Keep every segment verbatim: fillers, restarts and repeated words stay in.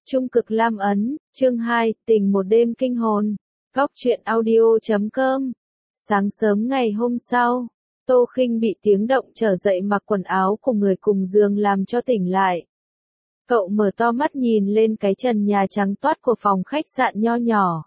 Trung cực lam ấn, chương hai, tình một đêm kinh hồn. Góc truyện audio chấm com. Sáng sớm ngày hôm sau, Tô Khinh bị tiếng động trở dậy mặc quần áo của người cùng giường làm cho tỉnh lại. Cậu mở to mắt nhìn lên cái trần nhà trắng toát của phòng khách sạn nho nhỏ.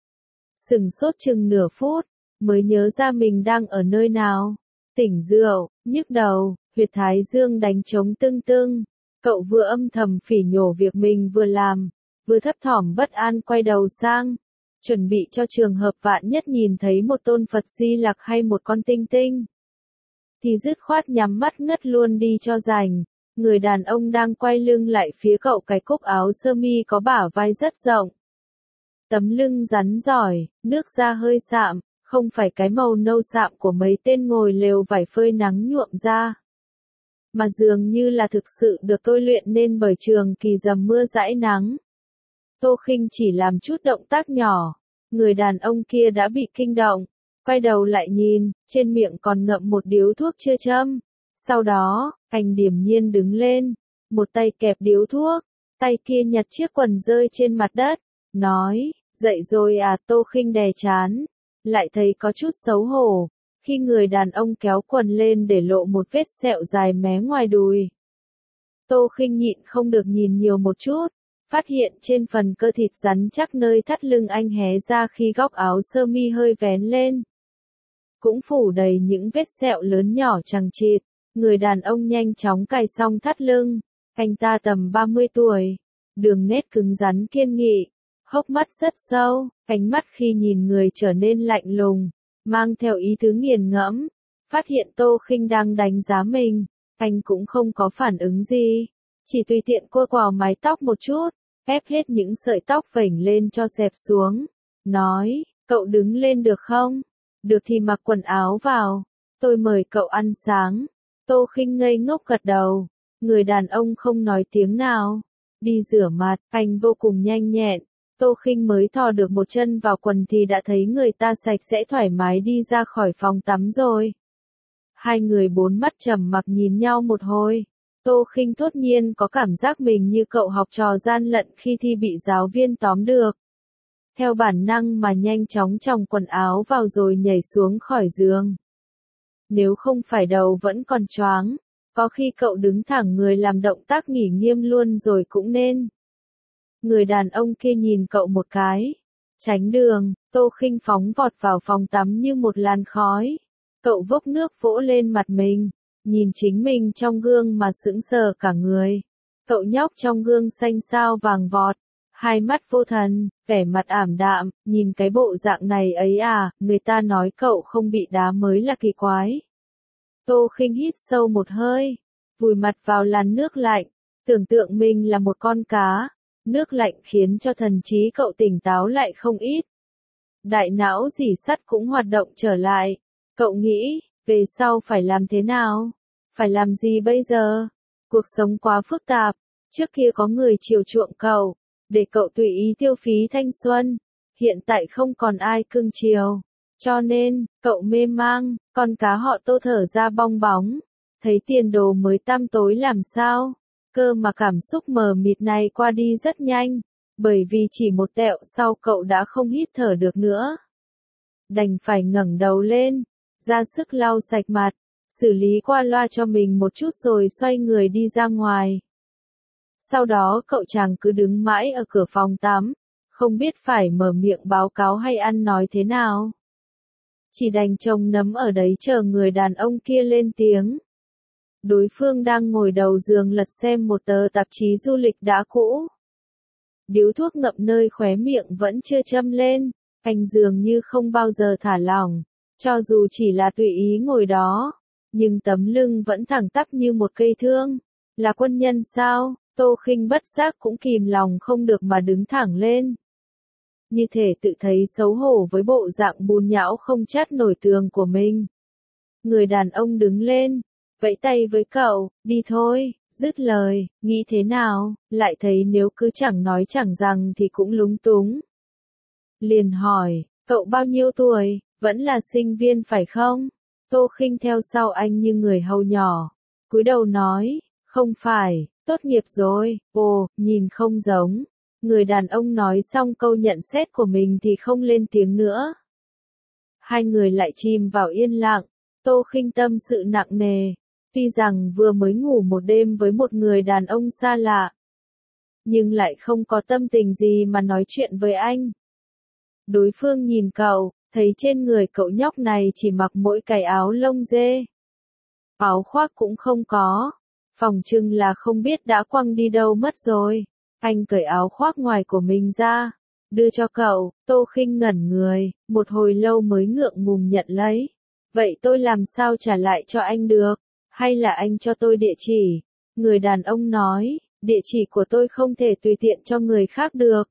Sừng sốt chừng nửa phút, mới nhớ ra mình đang ở nơi nào. Tỉnh rượu, nhức đầu, huyệt thái dương đánh trống tưng tưng. Cậu vừa âm thầm phỉ nhổ việc mình vừa làm, vừa thấp thỏm bất an quay đầu sang, chuẩn bị cho trường hợp vạn nhất nhìn thấy một tôn Phật Di Lặc hay một con tinh tinh. Thì dứt khoát nhắm mắt ngất luôn đi cho rành. Người đàn ông đang quay lưng lại phía cậu, cái cúc áo sơ mi có bả vai rất rộng. Tấm lưng rắn giỏi, nước da hơi sạm, không phải cái màu nâu sạm của mấy tên ngồi lều vải phơi nắng nhuộm da, mà dường như là thực sự được tôi luyện nên bởi trường kỳ dầm mưa dãi nắng. Tô Khinh chỉ làm chút động tác nhỏ, người đàn ông kia đã bị kinh động, quay đầu lại nhìn, trên miệng còn ngậm một điếu thuốc chưa châm. Sau đó, anh điềm nhiên đứng lên, một tay kẹp điếu thuốc, tay kia nhặt chiếc quần rơi trên mặt đất, nói, dậy rồi à. Tô Khinh đè chán, lại thấy có chút xấu hổ, khi người đàn ông kéo quần lên để lộ một vết sẹo dài mé ngoài đùi. Tô Khinh nhịn không được nhìn nhiều một chút, phát hiện trên phần cơ thịt rắn chắc nơi thắt lưng anh hé ra khi góc áo sơ mi hơi vén lên, cũng phủ đầy những vết sẹo lớn nhỏ chằng chịt. Người đàn ông nhanh chóng cài xong thắt lưng, anh ta tầm ba mươi tuổi, đường nét cứng rắn kiên nghị, hốc mắt rất sâu, ánh mắt khi nhìn người trở nên lạnh lùng, mang theo ý tứ nghiền ngẫm. Phát hiện Tô Khinh đang đánh giá mình, anh cũng không có phản ứng gì, chỉ tùy tiện cô quào mái tóc một chút, ép hết những sợi tóc vểnh lên cho xẹp xuống, nói, cậu đứng lên được không? Được thì mặc quần áo vào, tôi mời cậu ăn sáng. Tô Khinh ngây ngốc gật đầu, người đàn ông không nói tiếng nào, đi rửa mặt, anh vô cùng nhanh nhẹn. Tô Khinh mới thò được một chân vào quần thì đã thấy người ta sạch sẽ thoải mái đi ra khỏi phòng tắm rồi. Hai người bốn mắt trầm mặc nhìn nhau một hồi. Tô Khinh thốt nhiên có cảm giác mình như cậu học trò gian lận khi thi bị giáo viên tóm được. Theo bản năng mà nhanh chóng chòng quần áo vào rồi nhảy xuống khỏi giường. Nếu không phải đầu vẫn còn choáng, có khi cậu đứng thẳng người làm động tác nghỉ nghiêm luôn rồi cũng nên. Người đàn ông kia nhìn cậu một cái, tránh đường. Tô Khinh phóng vọt vào phòng tắm như một làn khói. Cậu vốc nước vỗ lên mặt mình, nhìn chính mình trong gương mà sững sờ cả người. Cậu nhóc trong gương xanh xao vàng vọt, hai mắt vô thần, vẻ mặt ảm đạm, nhìn cái bộ dạng này ấy à, người ta nói cậu không bị đá mới là kỳ quái. Tô Khinh hít sâu một hơi, vùi mặt vào làn nước lạnh, tưởng tượng mình là một con cá. Nước lạnh khiến cho thần trí cậu tỉnh táo lại không ít. Đại não rỉ sắt cũng hoạt động trở lại. Cậu nghĩ, về sau phải làm thế nào? Phải làm gì bây giờ? Cuộc sống quá phức tạp. Trước kia có người chiều chuộng cậu, để cậu tùy ý tiêu phí thanh xuân. Hiện tại không còn ai cưng chiều. Cho nên, cậu mê mang, con cá họ Tô thở ra bong bóng. Thấy tiền đồ mới tăm tối làm sao? Cơ mà cảm xúc mờ mịt này qua đi rất nhanh, bởi vì chỉ một tẹo sau cậu đã không hít thở được nữa. Đành phải ngẩng đầu lên, ra sức lau sạch mặt, xử lý qua loa cho mình một chút rồi xoay người đi ra ngoài. Sau đó cậu chàng cứ đứng mãi ở cửa phòng tắm, không biết phải mở miệng báo cáo hay ăn nói thế nào. Chỉ đành trông nấm ở đấy chờ người đàn ông kia lên tiếng. Đối phương đang ngồi đầu giường lật xem một tờ tạp chí du lịch đã cũ. Điếu thuốc ngậm nơi khóe miệng vẫn chưa châm lên, anh dường như không bao giờ thả lỏng, cho dù chỉ là tùy ý ngồi đó, nhưng tấm lưng vẫn thẳng tắp như một cây thương. Là quân nhân sao? Tô Khinh bất giác cũng kìm lòng không được mà đứng thẳng lên. Như thể tự thấy xấu hổ với bộ dạng bùn nhão không chát nổi tường của mình. Người đàn ông đứng lên, vẫy tay với cậu, đi thôi. Dứt lời, nghĩ thế nào, lại thấy nếu cứ chẳng nói chẳng rằng thì cũng lúng túng. Liền hỏi, cậu bao nhiêu tuổi, vẫn là sinh viên phải không? Tô Khinh theo sau anh như người hầu nhỏ, cúi đầu nói, không phải, tốt nghiệp rồi. Ồ, nhìn không giống. Người đàn ông nói xong câu nhận xét của mình thì không lên tiếng nữa. Hai người lại chìm vào yên lặng, Tô Khinh tâm sự nặng nề. Tuy rằng vừa mới ngủ một đêm với một người đàn ông xa lạ, nhưng lại không có tâm tình gì mà nói chuyện với anh. Đối phương nhìn cậu, thấy trên người cậu nhóc này chỉ mặc mỗi cái áo lông dê. Áo khoác cũng không có, phỏng chừng là không biết đã quăng đi đâu mất rồi. Anh cởi áo khoác ngoài của mình ra, đưa cho cậu. Tô Khinh ngẩn người, một hồi lâu mới ngượng ngùng nhận lấy. Vậy tôi làm sao trả lại cho anh được? Hay là anh cho tôi địa chỉ? Người đàn ông nói, địa chỉ của tôi không thể tùy tiện cho người khác được.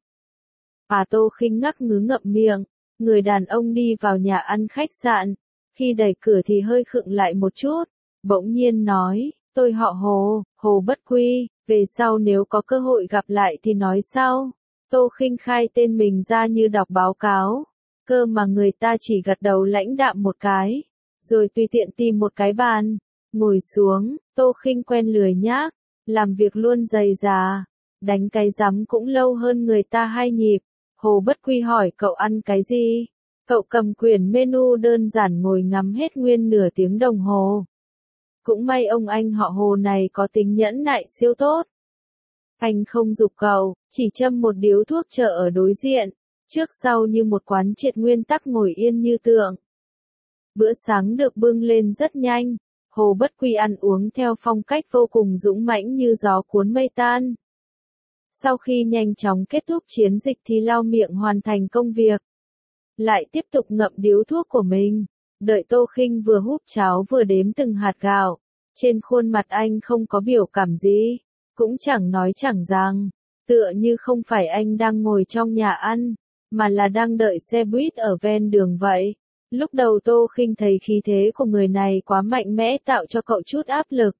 À, Tô Khinh ngắc ngứ ngậm miệng. Người đàn ông đi vào nhà ăn khách sạn. Khi đẩy cửa thì hơi khựng lại một chút. Bỗng nhiên nói, tôi họ Hồ, Hồ Bất Quy, về sau nếu có cơ hội gặp lại thì nói sau. Tô Khinh khai tên mình ra như đọc báo cáo. Cơ mà người ta chỉ gật đầu lãnh đạm một cái. Rồi tùy tiện tìm một cái bàn. Ngồi xuống, Tô Khinh quen lười nhác. Làm việc luôn dày dà. Đánh cái rắm cũng lâu hơn người ta hai nhịp. Hồ Bất Quy hỏi cậu ăn cái gì? Cậu cầm quyển menu đơn giản ngồi ngắm hết nguyên nửa tiếng đồng hồ. Cũng may ông anh họ Hồ này có tính nhẫn nại siêu tốt. Anh không giục cậu, chỉ châm một điếu thuốc chờ ở đối diện, trước sau như một quán triệt nguyên tắc ngồi yên như tượng. Bữa sáng được bưng lên rất nhanh, Hồ Bất Quy ăn uống theo phong cách vô cùng dũng mãnh như gió cuốn mây tan. Sau khi nhanh chóng kết thúc chiến dịch thì lau miệng hoàn thành công việc. Lại tiếp tục ngậm điếu thuốc của mình, đợi Tô Khinh vừa húp cháo vừa đếm từng hạt gạo. Trên khuôn mặt anh không có biểu cảm gì, cũng chẳng nói chẳng rằng, tựa như không phải anh đang ngồi trong nhà ăn, mà là đang đợi xe buýt ở ven đường vậy. Lúc đầu Tô Khinh thấy khí thế của người này quá mạnh mẽ tạo cho cậu chút áp lực.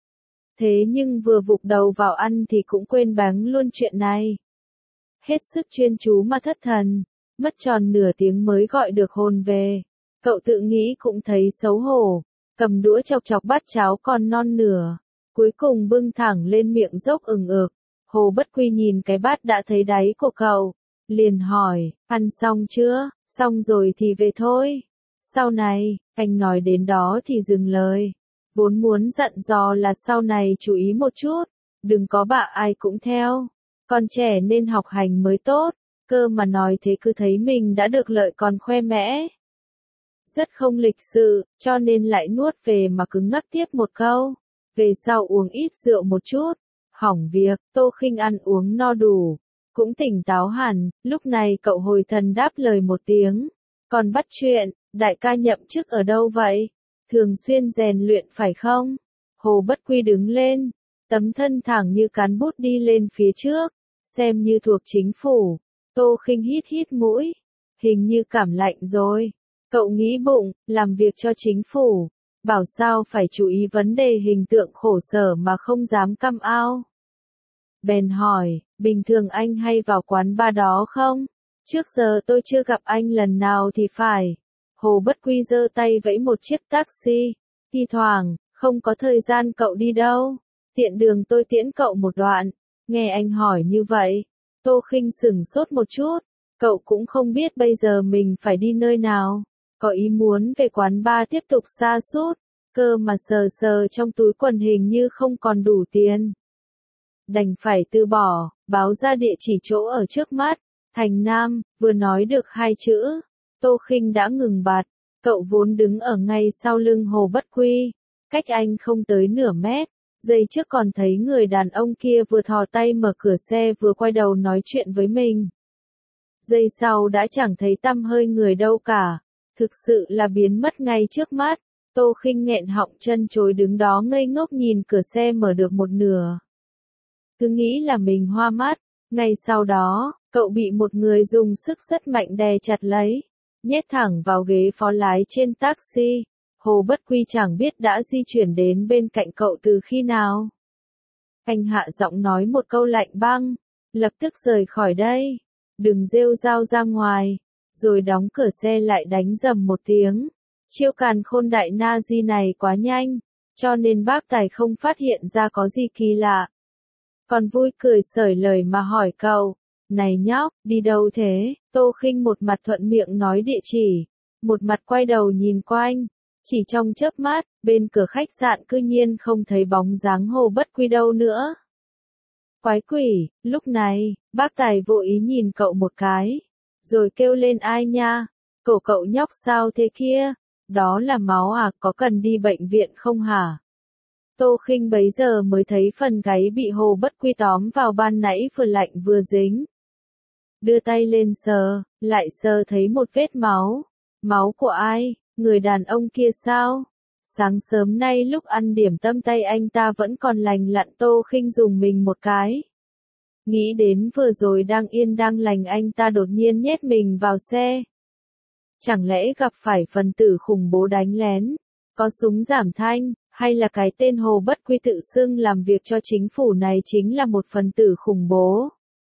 Thế nhưng vừa vụt đầu vào ăn thì cũng quên bẵng luôn chuyện này. Hết sức chuyên chú mà thất thần, mất tròn nửa tiếng mới gọi được hồn về. Cậu tự nghĩ cũng thấy xấu hổ, cầm đũa chọc chọc bát cháo còn non nửa, cuối cùng bưng thẳng lên miệng dốc ừng ực. Hồ Bất Quy nhìn cái bát đã thấy đáy của cậu, liền hỏi, ăn xong chưa? Xong rồi thì về thôi. Sau này, anh nói đến đó thì dừng lời. Vốn muốn dặn dò là sau này chú ý một chút, đừng có bạ ai cũng theo. Con trẻ nên học hành mới tốt, cơ mà nói thế cứ thấy mình đã được lợi còn khoe mẽ. Rất không lịch sự, cho nên lại nuốt về mà cứng ngắc tiếp một câu. Về sau uống ít rượu một chút. Hỏng việc, Tô Khinh ăn uống no đủ, cũng tỉnh táo hẳn. Lúc này cậu hồi thần đáp lời một tiếng. Còn bắt chuyện, đại ca nhậm chức ở đâu vậy? Thường xuyên rèn luyện phải không? Hồ Bất Quy đứng lên, tấm thân thẳng như cán bút đi lên phía trước, xem như thuộc chính phủ. Tô Khinh hít hít mũi, hình như cảm lạnh rồi. Cậu nghĩ bụng, làm việc cho chính phủ, bảo sao phải chú ý vấn đề hình tượng khổ sở mà không dám căm ao. Bèn hỏi, bình thường anh hay vào quán bar đó không? Trước giờ tôi chưa gặp anh lần nào thì phải. Hồ Bất Quy giơ tay vẫy một chiếc taxi. Thi thoảng, không có thời gian cậu đi đâu. Tiện đường tôi tiễn cậu một đoạn. Nghe anh hỏi như vậy, Tô Khinh sửng sốt một chút. Cậu cũng không biết bây giờ mình phải đi nơi nào. Có ý muốn về quán bar tiếp tục sa sút, cơ mà sờ sờ trong túi quần hình như không còn đủ tiền. Đành phải từ bỏ, báo ra địa chỉ chỗ ở trước mắt, Thành Nam. Vừa nói được hai chữ, Tô Khinh đã ngừng bặt. Cậu vốn đứng ở ngay sau lưng Hồ Bất Quy, cách anh không tới nửa mét. Giây trước còn thấy người đàn ông kia vừa thò tay mở cửa xe vừa quay đầu nói chuyện với mình. Giây sau đã chẳng thấy tăm hơi người đâu cả. Thực sự là biến mất ngay trước mắt. Tô Khinh nghẹn họng chân chối đứng đó ngây ngốc nhìn cửa xe mở được một nửa. Cứ nghĩ là mình hoa mắt. Ngay sau đó, cậu bị một người dùng sức rất mạnh đè chặt lấy, nhét thẳng vào ghế phó lái trên taxi. Hồ Bất Quy chẳng biết đã di chuyển đến bên cạnh cậu từ khi nào. Anh hạ giọng nói một câu lạnh băng, lập tức rời khỏi đây, đừng rêu rao ra ngoài, rồi đóng cửa xe lại đánh rầm một tiếng. Chiêu càn khôn đại na di này quá nhanh, cho nên bác tài không phát hiện ra có gì kỳ lạ. Còn vui cười xởi lời mà hỏi cậu, Này nhóc, đi đâu thế? Tô Khinh một mặt thuận miệng nói địa chỉ, một mặt quay đầu nhìn quanh. Chỉ trong chớp mắt, bên cửa khách sạn cư nhiên không thấy bóng dáng Hồ Bất Quy đâu nữa. Quái quỷ, lúc này, bác Tài vô ý nhìn cậu một cái, rồi kêu lên ai nha, cậu cậu nhóc sao thế kia, đó là máu à, có cần đi bệnh viện không hả? Tô Khinh bấy giờ mới thấy phần gáy bị Hồ Bất Quy tóm vào ban nãy vừa lạnh vừa dính. Đưa tay lên sờ, lại sờ thấy một vết máu. Máu của ai? Người đàn ông kia sao? Sáng sớm nay lúc ăn điểm tâm tay anh ta vẫn còn lành lặn. Tô Khinh dùng mình một cái. Nghĩ đến vừa rồi đang yên đang lành anh ta đột nhiên nhét mình vào xe. Chẳng lẽ gặp phải phần tử khủng bố đánh lén, có súng giảm thanh, hay là cái tên Hồ Bất Quy tự xưng làm việc cho chính phủ này chính là một phần tử khủng bố?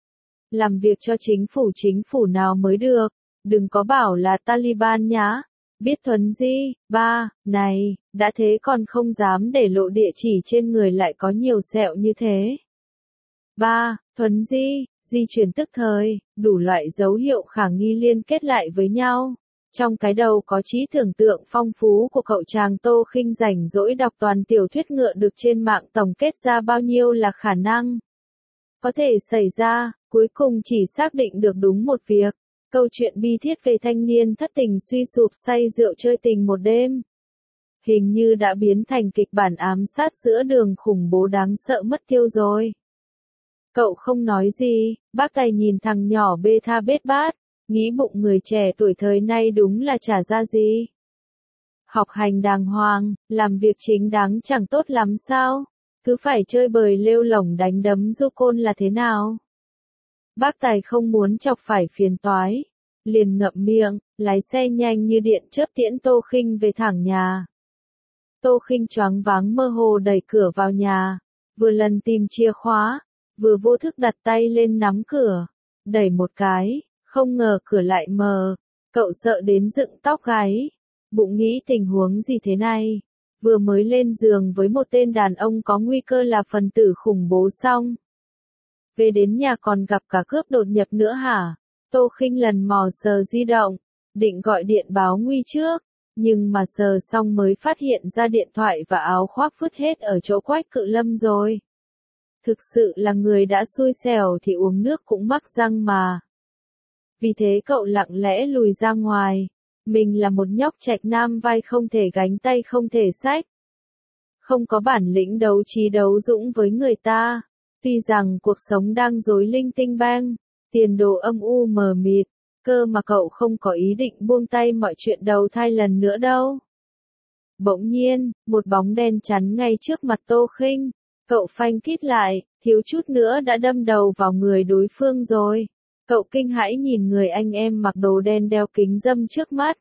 Làm việc cho chính phủ chính phủ nào mới được, đừng có bảo là Taliban nhá. Biết Thuấn Di, ba, này, đã thế còn không dám để lộ địa chỉ trên người lại có nhiều sẹo như thế. Ba, Thuấn Di, di chuyển tức thời, đủ loại dấu hiệu khả nghi liên kết lại với nhau. Trong cái đầu có trí tưởng tượng phong phú của cậu chàng Tô Khinh rảnh rỗi đọc toàn tiểu thuyết ngựa được trên mạng tổng kết ra bao nhiêu là khả năng có thể xảy ra, cuối cùng chỉ xác định được đúng một việc. Câu chuyện bi thiết về thanh niên thất tình suy sụp say rượu chơi tình một đêm. Hình như đã biến thành kịch bản ám sát giữa đường khủng bố đáng sợ mất tiêu rồi. Cậu không nói gì, bác Tài nhìn thằng nhỏ bê tha bết bát, nghĩ bụng người trẻ tuổi thời nay đúng là chả ra gì. Học hành đàng hoàng, làm việc chính đáng chẳng tốt lắm sao? Cứ phải chơi bời lêu lổng đánh đấm du côn là thế nào? Bác Tài không muốn chọc phải phiền toái, liền ngậm miệng, lái xe nhanh như điện chớp tiễn Tô Khinh về thẳng nhà. Tô Khinh choáng váng mơ hồ đẩy cửa vào nhà, vừa lần tìm chìa khóa, vừa vô thức đặt tay lên nắm cửa, đẩy một cái, không ngờ cửa lại mở, cậu sợ đến dựng tóc gáy, bụng nghĩ tình huống gì thế này, vừa mới lên giường với một tên đàn ông có nguy cơ là phần tử khủng bố xong. Về đến nhà còn gặp cả cướp đột nhập nữa hả? Tô Khinh lần mò sờ di động, định gọi điện báo nguy trước, nhưng mà sờ xong mới phát hiện ra điện thoại và áo khoác vứt hết ở chỗ Quách Cự Lâm rồi. Thực sự là người đã xui xẻo thì uống nước cũng mắc răng mà. Vì thế cậu lặng lẽ lùi ra ngoài, mình là một nhóc trạch nam vai không thể gánh tay không thể xách. Không có bản lĩnh đấu trí đấu dũng với người ta. Tuy rằng cuộc sống đang rối linh tinh bang, tiền đồ âm u mờ mịt, cơ mà cậu không có ý định buông tay mọi chuyện đầu thai lần nữa đâu. Bỗng nhiên, một bóng đen chắn ngay trước mặt Tô Khinh, cậu phanh kít lại, thiếu chút nữa đã đâm đầu vào người đối phương rồi. Cậu kinh hãi nhìn người anh em mặc đồ đen đeo kính râm trước mắt.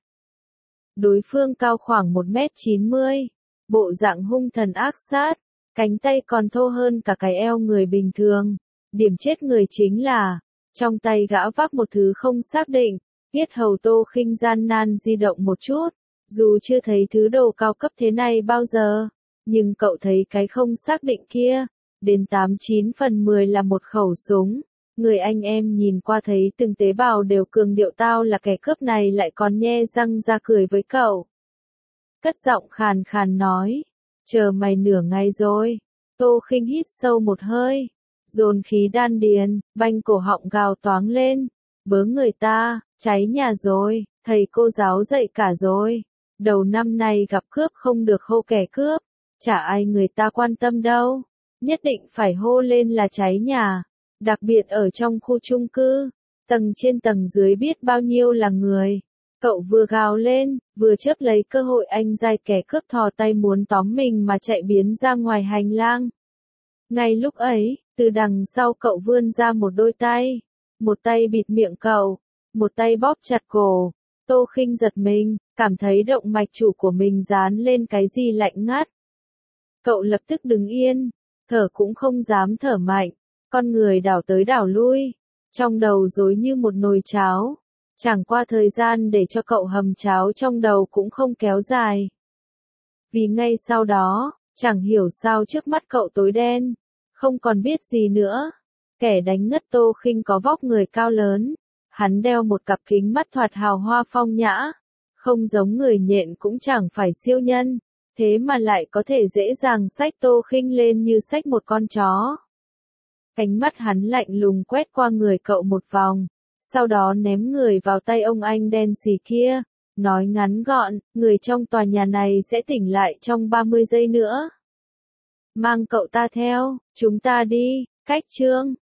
Đối phương cao khoảng một mét chín mươi, bộ dạng hung thần ác sát. Cánh tay còn thô hơn cả cái eo người bình thường. Điểm chết người chính là, trong tay gã vác một thứ không xác định, yết hầu Tô Khinh gian nan di động một chút. Dù chưa thấy thứ đồ cao cấp thế này bao giờ, nhưng cậu thấy cái không xác định kia, đến tám chín phần mười là một khẩu súng. Người anh em nhìn qua thấy từng tế bào đều cường điệu tao là kẻ cướp này lại còn nhe răng ra cười với cậu. Cất giọng khàn khàn nói. Chờ mày nửa ngày rồi. Tô Khinh hít sâu một hơi, dồn khí đan điền, banh cổ họng gào toáng lên. Bớ người ta, cháy nhà rồi, thầy cô giáo dạy cả rồi. Đầu năm nay gặp cướp không được hô kẻ cướp, chả ai người ta quan tâm đâu. Nhất định phải hô lên là cháy nhà, đặc biệt ở trong khu chung cư, tầng trên tầng dưới biết bao nhiêu là người. Cậu vừa gào lên, vừa chớp lấy cơ hội anh giai kẻ cướp thò tay muốn tóm mình mà chạy biến ra ngoài hành lang. Ngay lúc ấy, từ đằng sau cậu vươn ra một đôi tay, một tay bịt miệng cậu, một tay bóp chặt cổ. Tô Khinh giật mình, cảm thấy động mạch chủ của mình dán lên cái gì lạnh ngắt. Cậu lập tức đứng yên, thở cũng không dám thở mạnh, con người đảo tới đảo lui, trong đầu rối như một nồi cháo. Chẳng qua thời gian để cho cậu hầm cháo trong đầu cũng không kéo dài. Vì ngay sau đó, chẳng hiểu sao trước mắt cậu tối đen, không còn biết gì nữa. Kẻ đánh ngất Tô Khinh có vóc người cao lớn, hắn đeo một cặp kính mắt thoạt hào hoa phong nhã, không giống người nhện cũng chẳng phải siêu nhân, thế mà lại có thể dễ dàng xách Tô Khinh lên như xách một con chó. Ánh mắt hắn lạnh lùng quét qua người cậu một vòng, sau đó ném người vào tay ông anh đen xì kia, nói ngắn gọn, người trong tòa nhà này sẽ tỉnh lại trong ba mươi giây nữa. Mang cậu ta theo, chúng ta đi, cách chương.